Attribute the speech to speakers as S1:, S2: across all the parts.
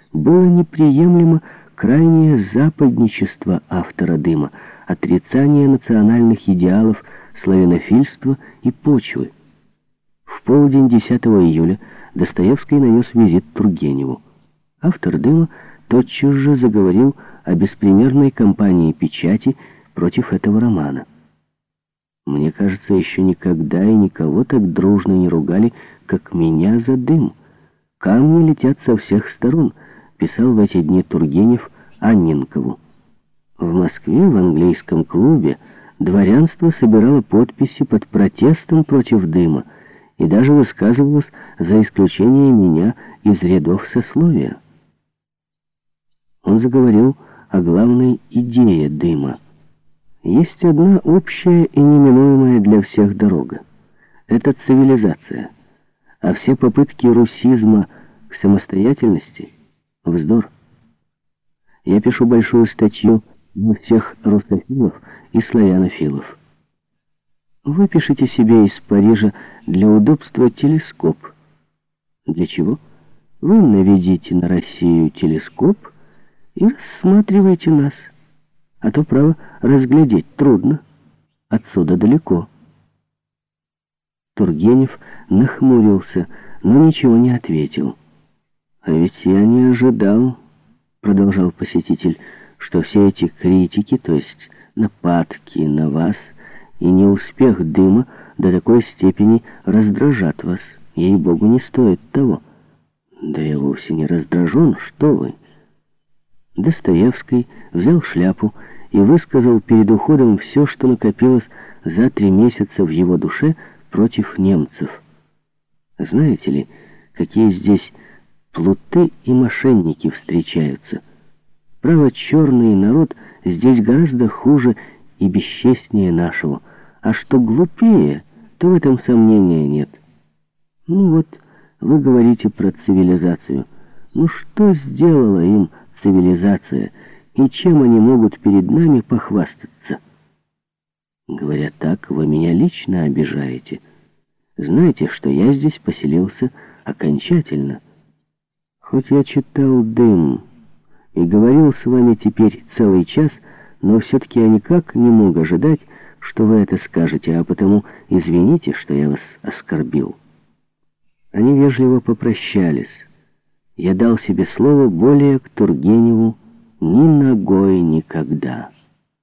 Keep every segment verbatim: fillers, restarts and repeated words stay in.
S1: было неприемлемо крайнее западничество автора «Дыма», отрицание национальных идеалов, славянофильства и почвы. В полдень десятого июля Достоевский нанес визит Тургеневу. Автор «Дыма» тотчас же заговорил о беспримерной кампании печати против этого романа. «Мне кажется, еще никогда и никого так дружно не ругали, как меня за «Дым». Камни летят со всех сторон», — писал в эти дни Тургенев Анненкову. В Москве, в английском клубе, дворянство собирало подписи под протестом против «Дыма» и даже высказывалось за исключение меня из рядов сословия. Он заговорил о главной идее «Дыма». Есть одна общая и неминуемая для всех дорога. Это цивилизация. А все попытки русизма к самостоятельности — вздор. Я пишу большую статью на всех русофилов и славянофилов. Вы пишите себе из Парижа для удобства телескоп. Для чего? Вы наведите на Россию телескоп и рассматривайте нас. А то, право, разглядеть трудно. Отсюда далеко. Тургенев нахмурился, но ничего не ответил. «А ведь я не ожидал, — продолжал посетитель, — что все эти критики, то есть нападки на вас и неуспех «Дыма» до такой степени раздражат вас. Ей-богу, не стоит того». «Да я вовсе не раздражен, что вы!» Достоевский взял шляпу и высказал перед уходом все, что накопилось за три месяца в его душе против немцев. Знаете ли, какие здесь плуты и мошенники встречаются? Право, черный народ здесь гораздо хуже и бесчестнее нашего, а что глупее, то в этом сомнения нет. Ну вот, вы говорите про цивилизацию. Ну что сделала им цивилизация, и чем они могут перед нами похвастаться? Говоря так, вы меня лично обижаете. Знаете, что я здесь поселился окончательно. Хоть я читал «Дым» и говорил с вами теперь целый час, но все-таки я никак не мог ожидать, что вы это скажете, а потому извините, что я вас оскорбил. Они вежливо попрощались. Я дал себе слово более к Тургеневу ни ногой никогда.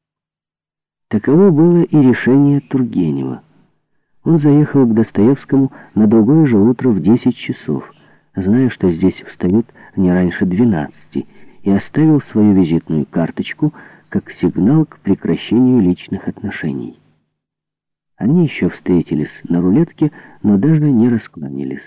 S1: Таково было и решение Тургенева. Он заехал к Достоевскому на другое же утро в десять часов, зная, что здесь встают не раньше двенадцати, и оставил свою визитную карточку как сигнал к прекращению личных отношений. Они еще встретились на рулетке, но даже не раскланялись.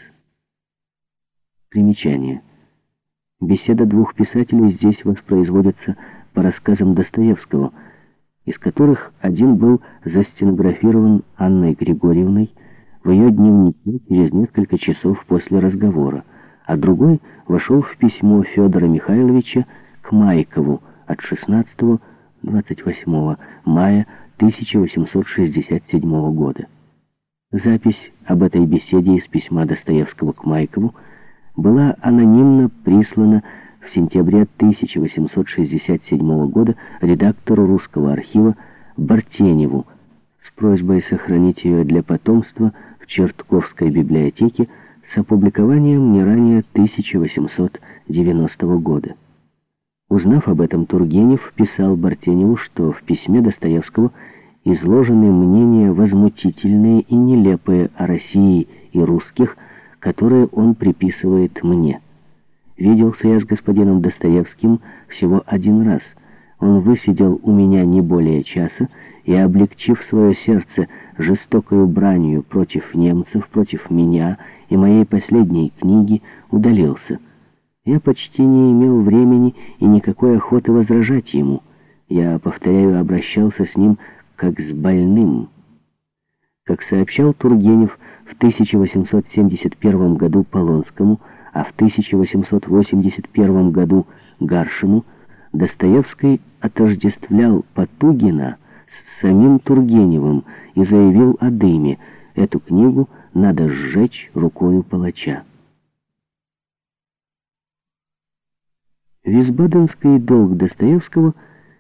S1: Примечание. Беседа двух писателей здесь воспроизводится по рассказам Достоевского, из которых один был застенографирован Анной Григорьевной в ее дневнике через несколько часов после разговора, а другой вошел в письмо Федора Михайловича к Майкову от шестнадцатого-двадцать восьмого мая тысяча восемьсот шестьдесят седьмого года. Запись об этой беседе из письма Достоевского к Майкову была анонимно прислана в сентябре тысяча восемьсот шестьдесят седьмого года редактору русского архива Бартеневу с просьбой сохранить ее для потомства в Чертковской библиотеке с опубликованием не ранее тысяча восемьсот девяностого года. Узнав об этом, Тургенев писал Бартеневу, что в письме Достоевского изложены мнения возмутительные и нелепые о России и русских, которые он приписывает мне. Виделся я с господином Достоевским всего один раз. Он высидел у меня не более часа и, облегчив свое сердце жестокою бранью против немцев, против меня и моей последней книги, удалился. Я почти не имел времени и никакой охоты возражать ему. Я, повторяю, обращался с ним как с больным. Как сообщал Тургенев в тысяча восемьсот семьдесят первом году Полонскому, а в тысяча восемьсот восемьдесят первом году Гаршину, Достоевский отождествлял Потугина с самим Тургеневым и заявил о «Дыме». Эту книгу надо сжечь рукою палача. Висбаденский долг Достоевского